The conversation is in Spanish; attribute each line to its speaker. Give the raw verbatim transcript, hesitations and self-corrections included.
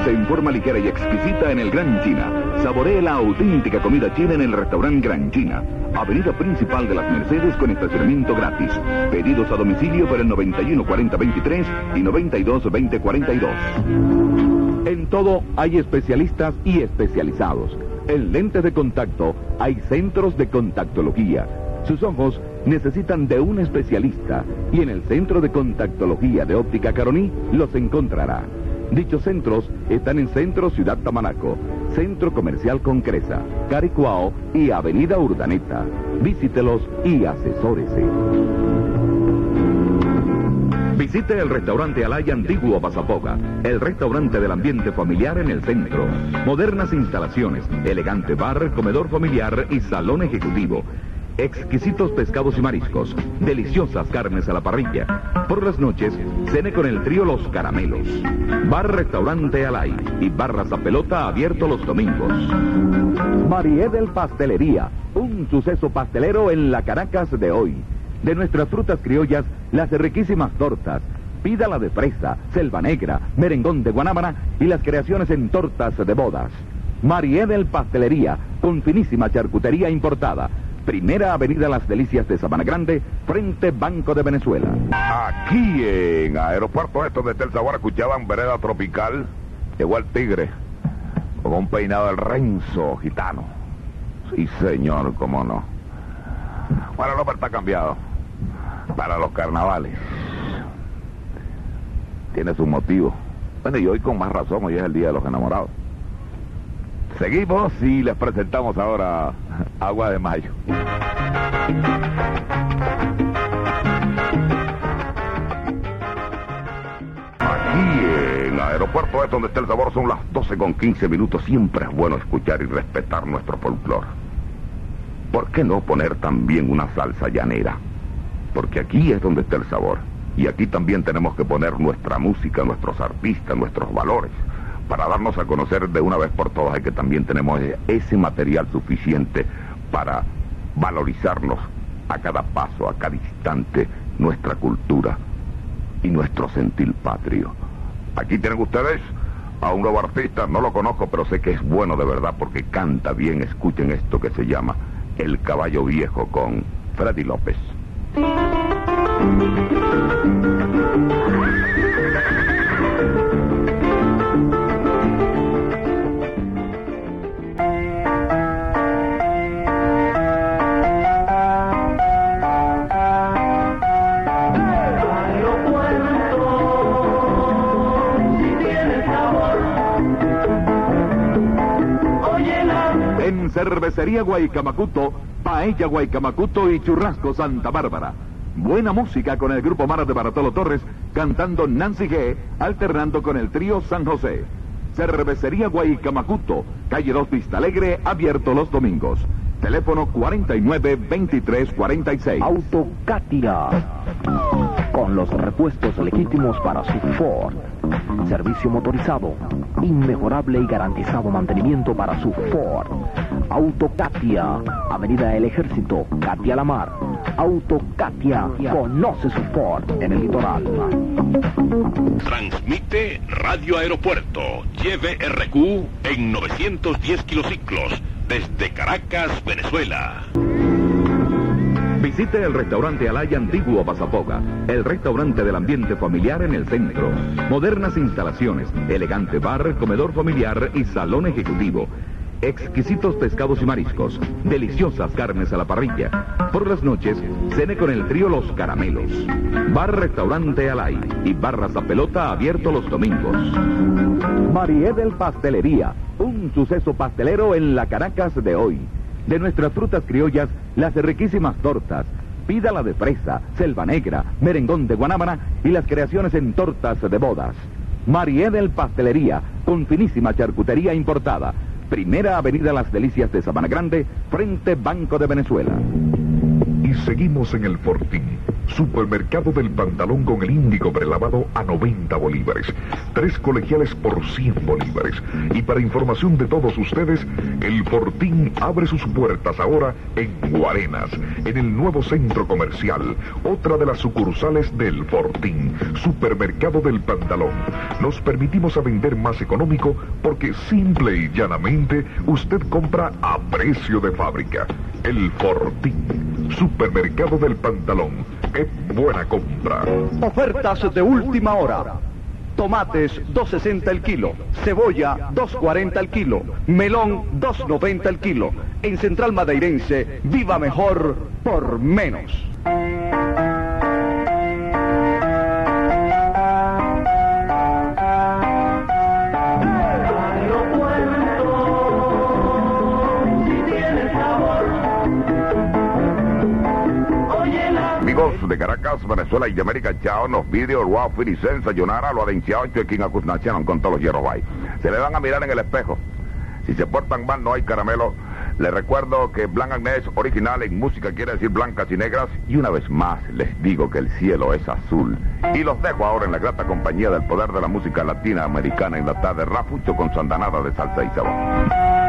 Speaker 1: Disfrute en forma ligera y exquisita en el Gran China. Saboree la auténtica comida china en el restaurante Gran China. Avenida Principal de las Mercedes con estacionamiento gratis. Pedidos a domicilio por el noventa y uno cuarenta veintitrés y noventa y dos veinte cuarenta y dos. En todo hay especialistas y especializados. En lentes de contacto hay centros de contactología. Sus ojos necesitan de un especialista y en el Centro de Contactología de Óptica Caroní los encontrará. Dichos centros están en Centro Ciudad Tamanaco, Centro Comercial Concresa, Caricuao y Avenida Urdaneta. Visítelos y asesórese. Visite el restaurante Alay Antiguo Bazapoga, el restaurante del ambiente familiar en el centro. Modernas instalaciones, elegante bar, comedor familiar y salón ejecutivo. Exquisitos pescados y mariscos, deliciosas carnes a la parrilla. Por las noches, cene con el trío Los Caramelos. Bar-restaurante Alay y barras a pelota abierto los domingos. Mariedel Pastelería, un suceso pastelero en la Caracas de hoy. De nuestras frutas criollas, las riquísimas tortas. Pídala de fresa, selva negra, merengón de guanábana y las creaciones en tortas de bodas. Mariedel Pastelería, con finísima charcutería importada. Primera Avenida Las Delicias de Sabana Grande, frente Banco de Venezuela.
Speaker 2: Aquí en Aeropuerto Esto, donde está el sabor, escuchaban Vereda Tropical. Llegó el tigre, con un peinado del Renzo gitano. Sí, señor, cómo no. Bueno, López está cambiado para los carnavales. Tiene su motivo. Bueno, y hoy con más razón, hoy es el Día de los Enamorados. Seguimos y les presentamos ahora Agua de Mayo. Aquí en el aeropuerto es donde está el sabor, son las doce con quince minutos. Siempre es bueno escuchar y respetar nuestro folclore. ¿Por qué no poner también una salsa llanera? Porque aquí es donde está el sabor. Y aquí también tenemos que poner nuestra música, nuestros artistas, nuestros valores. Para darnos a conocer de una vez por todas, y que también tenemos ese material suficiente para valorizarnos a cada paso, a cada instante, nuestra cultura y nuestro sentir patrio. Aquí tienen ustedes a un nuevo artista, no lo conozco, pero sé que es bueno de verdad porque canta bien. Escuchen esto que se llama El Caballo Viejo con Freddy López.
Speaker 1: En Cervecería Guaycamacuto, Paella Guaycamacuto y Churrasco Santa Bárbara. Buena música con el grupo Mara de Bartolo Torres, cantando Nancy G, alternando con el trío San José. Cervecería Guaycamacuto, calle dos Vista Alegre, abierto los domingos. Teléfono cuarenta y nueve, veintitrés, cuarenta y seis.
Speaker 3: Auto Katia, con los repuestos legítimos para su Ford. Servicio motorizado, inmejorable y garantizado mantenimiento para su Ford. Auto Katia, Avenida El Ejército, Katia Lamar. Auto Katia, conoce su Ford en el litoral.
Speaker 4: Transmite Radio Aeropuerto, Y V R Q en novecientos diez kilociclos, desde Caracas, Venezuela.
Speaker 1: Visite el restaurante Alay Antiguo Bazapoga, el restaurante del ambiente familiar en el centro. Modernas instalaciones, elegante bar, comedor familiar y salón ejecutivo. Exquisitos pescados y mariscos, deliciosas carnes a la parrilla. Por las noches, cene con el trío Los Caramelos. Bar-restaurante Alay y barras a pelota abierto los domingos. Mariedel Pastelería, un suceso pastelero en la Caracas de hoy. De nuestras frutas criollas, las riquísimas tortas. Pídala de fresa, selva negra, merengón de guanábana y las creaciones en tortas de bodas. Mariedel Pastelería, con finísima charcutería importada. Primera Avenida Las Delicias de Sabana Grande, frente Banco de Venezuela.
Speaker 2: Y seguimos en el Fortín,
Speaker 5: Supermercado del Pantalón con el índigo prelavado a noventa bolívares. Tres colegiales por cien bolívares. Y para información de todos ustedes, el Fortín abre sus puertas ahora en Guarenas, en el nuevo centro comercial, otra de las sucursales del Fortín, Supermercado del Pantalón. Nos permitimos a vender más económico porque simple y llanamente usted compra a precio de fábrica. El Fortín, Supermercado del Pantalón. ¡Qué buena compra!
Speaker 6: Ofertas de última hora. Tomates dos sesenta el kilo, cebolla dos cuarenta el kilo, melón dos noventa el kilo. En Central Madeirense, viva mejor por menos.
Speaker 2: Amigos de Caracas, Venezuela y de América, chao, los vídeos, Ruafi, Licenza, Yonara, lo adenciado, Chequín, Acusnación, con todos los hierros, bye. Se le van a mirar en el espejo. Si se portan mal, no hay caramelo. Les recuerdo que Blanc Agnés, original en música, quiere decir blancas y negras. Y una vez más, les digo que el cielo es azul. Y los dejo ahora en la grata compañía del poder de la música latina americana en la tarde, Rafucho con su andanada de salsa y sabor.